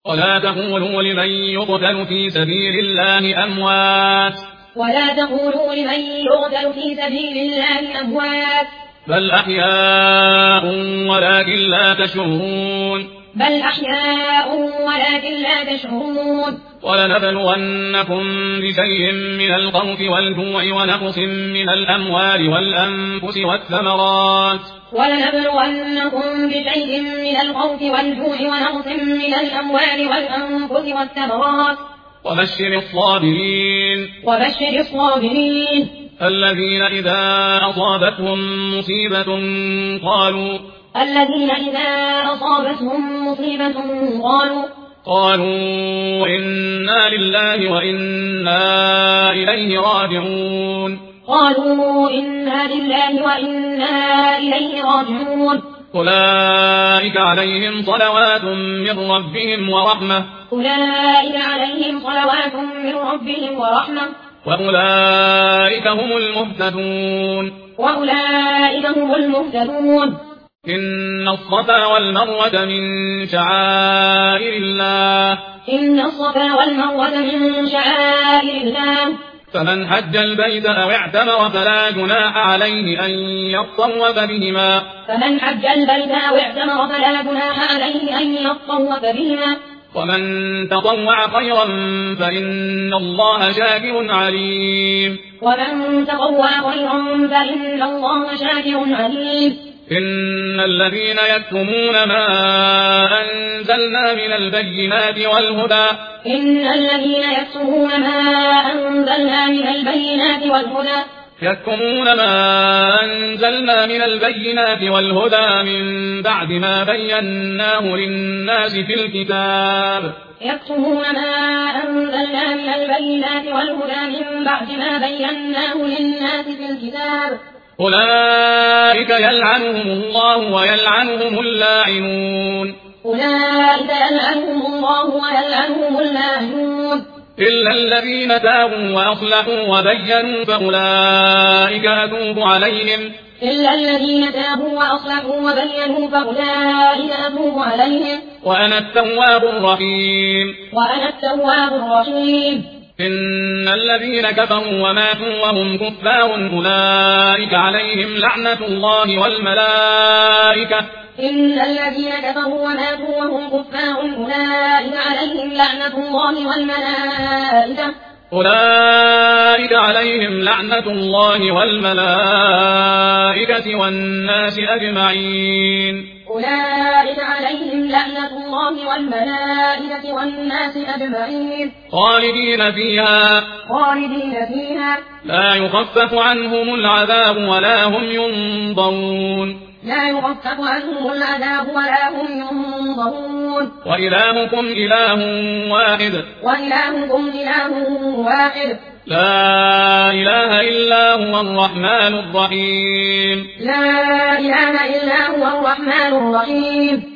ولا تقولوا لمن يقتل في سبيل الله أموات ولا تقولوا لمن يقتل في سبيل الله أموات بل أحياء ولكن لا تشعرون بل أحياء ولكن لا تشعرون ولنبلونكم بشيء من الخوف والجوع ونقص من الأموال والأنفس والثمرات ولنبلونكم بشيء من الخوف والجوع ونقص من الأموال والأنفس والثمرات وبشر الصابرين الذين إذا أصابتهم مصيبة قالوا إنا لله وإنا إليه راجعون أولئك عليهم صلوات من ربهم ورحمة وأولئك هم المهتدون إن الصفا والمروة من شعائر الله فمن حج البيت أو اعتمر فلا جناح عليه أن يطوف بهما ومن تطوع خيرا فإن الله شاكر عليم إن الذين يكتمون ما أنزلنا من البينات والهدى من بعد ما بيناه للناس في الكتاب أولئك يلعنهم الله ويلعنهم اللاعنون إلا الذين تابوا وأصلحوا وبينوا فأولئك أتوب عليهم وأنا التواب الرحيم إن الذين كفروا وماتوا وهم كفار أولئك عليهم لعنة الله والملائكة والناس أجمعين خالدين فيها لا يخفف عنهم العذاب ولا هم ينظرون وإلهكم إله واحد لا إله إلا هو الرحمن الرحيم